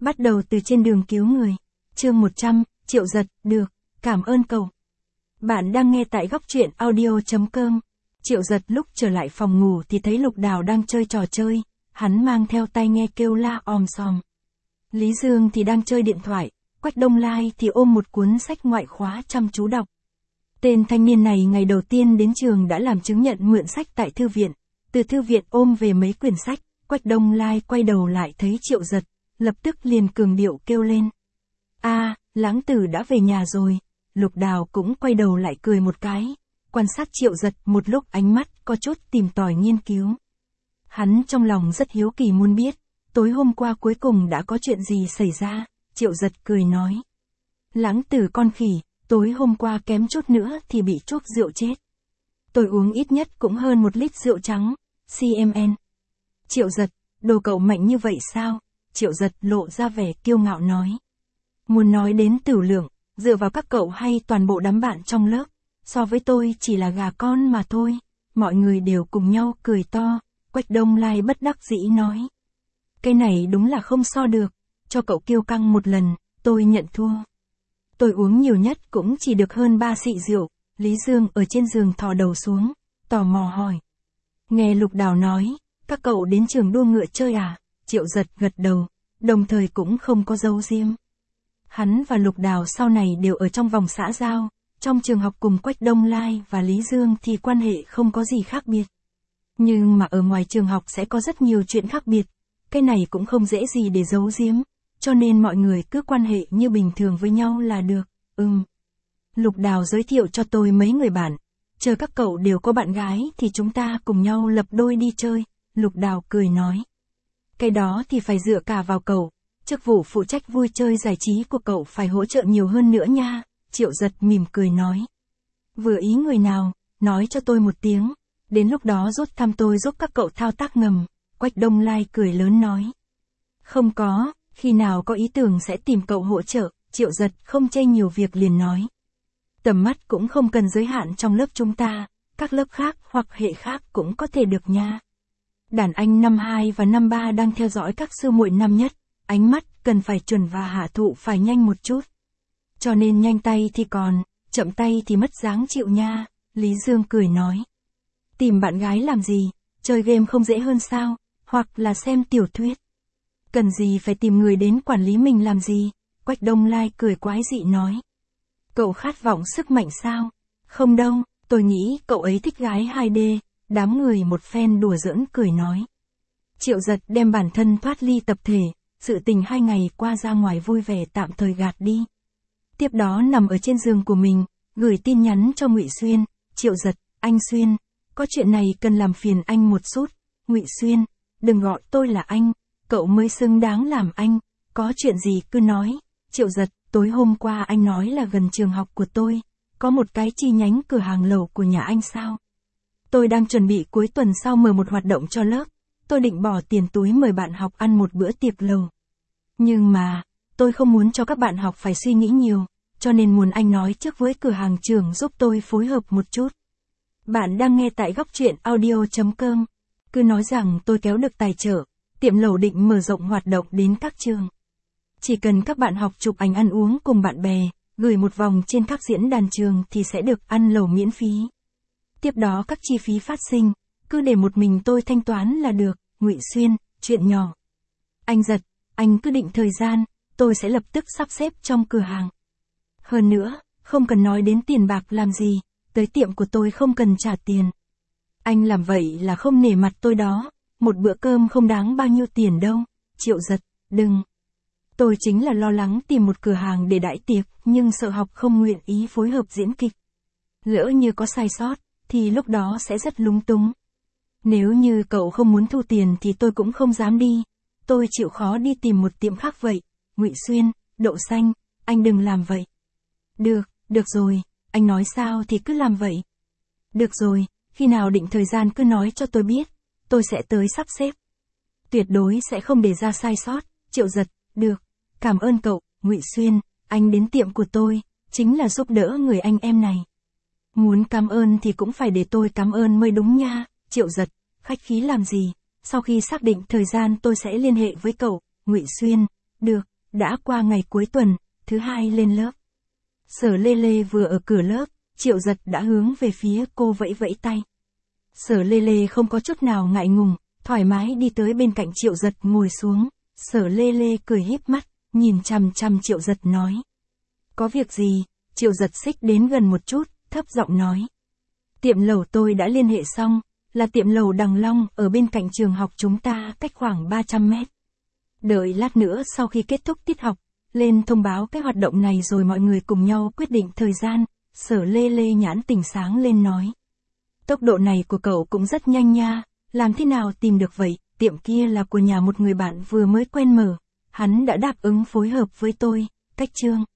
Bắt đầu từ trên đường cứu người. Chương 100, Triệu Giật, được, cảm ơn cậu. Bạn đang nghe tại góc truyện audio.com. Triệu Giật lúc trở lại phòng ngủ thì thấy Lục Đào đang chơi trò chơi, hắn mang theo tai nghe kêu la om sòm. Lý Dương thì đang chơi điện thoại, Quách Đông Lai thì ôm một cuốn sách ngoại khóa chăm chú đọc. Tên thanh niên này ngày đầu tiên đến trường đã làm chứng nhận mượn sách tại thư viện, từ thư viện ôm về mấy quyển sách. Quách Đông Lai quay đầu lại thấy Triệu Giật, lập tức liền cường điệu kêu lên. Lãng Tử đã về nhà rồi. Lục Đào cũng quay đầu lại cười một cái, quan sát Triệu Giật một lúc, ánh mắt có chút tìm tòi nghiên cứu. Hắn trong lòng rất hiếu kỳ muốn biết, tối hôm qua cuối cùng đã có chuyện gì xảy ra. Triệu Giật cười nói. Lãng Tử con khỉ, tối hôm qua kém chút nữa thì bị chuốc rượu chết. Tôi uống ít nhất cũng hơn 1 lít rượu trắng, CMN. Triệu Giật, đồ cậu mạnh như vậy sao? Triệu Giật lộ ra vẻ kiêu ngạo nói. Muốn nói đến tửu lượng, dựa vào các cậu hay toàn bộ đám bạn trong lớp, so với tôi chỉ là gà con mà thôi. Mọi người đều cùng nhau cười to. Quách Đông Lai bất đắc dĩ nói. Cái này đúng là không so được, cho cậu kiêu căng một lần, tôi nhận thua. Tôi uống nhiều nhất cũng chỉ được hơn 3 xị rượu. Lý Dương ở trên giường thò đầu xuống, tò mò hỏi. Nghe Lục Đào nói, các cậu đến trường đua ngựa chơi à? Triệu Giật gật đầu, đồng thời cũng không có giấu giếm. Hắn và Lục Đào sau này đều ở trong vòng xã giao, trong trường học cùng Quách Đông Lai và Lý Dương thì quan hệ không có gì khác biệt. Nhưng mà ở ngoài trường học sẽ có rất nhiều chuyện khác biệt, cái này cũng không dễ gì để giấu giếm, cho nên mọi người cứ quan hệ như bình thường với nhau là được. Lục Đào giới thiệu cho tôi mấy người bạn, chờ các cậu đều có bạn gái thì chúng ta cùng nhau lập đôi đi chơi. Lục Đào cười nói. Cái đó thì phải dựa cả vào cậu, chức vụ phụ trách vui chơi giải trí của cậu phải hỗ trợ nhiều hơn nữa nha. Triệu Giật mỉm cười nói. Vừa ý người nào, nói cho tôi một tiếng, đến lúc đó rút thăm tôi giúp các cậu thao tác ngầm. Quách Đông Lai cười lớn nói. Không có, khi nào có ý tưởng sẽ tìm cậu hỗ trợ. Triệu Giật không chê nhiều việc liền nói. Tầm mắt cũng không cần giới hạn trong lớp chúng ta, các lớp khác hoặc hệ khác cũng có thể được nha. Đàn anh năm 2 và năm 3 đang theo dõi các sư muội năm nhất, ánh mắt cần phải chuẩn và hạ thụ phải nhanh một chút. Cho nên nhanh tay thì còn, chậm tay thì mất dáng chịu nha. Lý Dương cười nói. Tìm bạn gái làm gì, chơi game không dễ hơn sao, hoặc là xem tiểu thuyết. Cần gì phải tìm người đến quản lý mình làm gì? Quách Đông Lai cười quái dị nói. Cậu khát vọng sức mạnh sao? Không đâu, tôi nghĩ cậu ấy thích gái 2D, đám người một phen đùa giỡn cười nói. Triệu Giật đem bản thân thoát ly tập thể, sự tình 2 ngày qua ra ngoài vui vẻ tạm thời gạt đi. Tiếp đó nằm ở trên giường của mình, gửi tin nhắn cho Ngụy Xuyên. Triệu Giật, anh Xuyên, có chuyện này cần làm phiền anh một chút. Ngụy Xuyên, đừng gọi tôi là anh, cậu mới xứng đáng làm anh, có chuyện gì cứ nói. Triệu Giật, tối hôm qua anh nói là gần trường học của tôi, có một cái chi nhánh cửa hàng lẩu của nhà anh sao? Tôi đang chuẩn bị cuối tuần sau mở một hoạt động cho lớp, tôi định bỏ tiền túi mời bạn học ăn một bữa tiệc lẩu. Nhưng mà, tôi không muốn cho các bạn học phải suy nghĩ nhiều, cho nên muốn anh nói trước với cửa hàng trường giúp tôi phối hợp một chút. Bạn đang nghe tại góc truyện audio.com, cứ nói rằng tôi kéo được tài trợ, tiệm lẩu định mở rộng hoạt động đến các trường. Chỉ cần các bạn học chụp ảnh ăn uống cùng bạn bè, gửi một vòng trên các diễn đàn trường thì sẽ được ăn lẩu miễn phí. Tiếp đó các chi phí phát sinh, cứ để một mình tôi thanh toán là được. Ngụy Xuyên, chuyện nhỏ. Anh Giật, anh cứ định thời gian, tôi sẽ lập tức sắp xếp trong cửa hàng. Hơn nữa, không cần nói đến tiền bạc làm gì, tới tiệm của tôi không cần trả tiền. Anh làm vậy là không nể mặt tôi đó, một bữa cơm không đáng bao nhiêu tiền đâu. Triệu Giật, đừng. Tôi chính là lo lắng tìm một cửa hàng để đãi tiệc, nhưng sợ học không nguyện ý phối hợp diễn kịch. Lỡ như có sai sót, thì lúc đó sẽ rất lúng túng. Nếu như cậu không muốn thu tiền thì tôi cũng không dám đi. Tôi chịu khó đi tìm một tiệm khác vậy. Ngụy Xuyên, đậu xanh, anh đừng làm vậy. Được rồi, anh nói sao thì cứ làm vậy. Được rồi, khi nào định thời gian cứ nói cho tôi biết, tôi sẽ tới sắp xếp. Tuyệt đối sẽ không để ra sai sót. Triệu Giật, được, cảm ơn cậu. Ngụy Xuyên, anh đến tiệm của tôi, chính là giúp đỡ người anh em này. Muốn cảm ơn thì cũng phải để tôi cảm ơn mới đúng nha. Triệu Giật, khách khí làm gì, sau khi xác định thời gian tôi sẽ liên hệ với cậu. Ngụy Xuyên, được, Đã qua ngày cuối tuần, thứ hai lên lớp. Sở Lê Lê vừa ở cửa lớp, Triệu Giật đã hướng về phía cô vẫy vẫy tay. Sở Lê Lê không có chút nào ngại ngùng, thoải mái đi tới bên cạnh Triệu Giật ngồi xuống. Sở Lê Lê cười híp mắt, nhìn chằm chằm Triệu Giật nói. Có việc gì? Triệu Giật xích đến gần một chút, thấp giọng nói. Tiệm lẩu tôi đã liên hệ xong, là tiệm lẩu Đằng Long ở bên cạnh trường học chúng ta, cách khoảng 300 mét. Đợi lát nữa sau khi kết thúc tiết học, lên thông báo cái hoạt động này rồi mọi người cùng nhau quyết định thời gian. Sở Lê Lê nhãn tỉnh sáng lên nói. Tốc độ này của cậu cũng rất nhanh nha, làm thế nào tìm được vậy? Tiệm kia là của nhà một người bạn vừa mới quen mở, hắn đã đáp ứng phối hợp với tôi. Cách Trương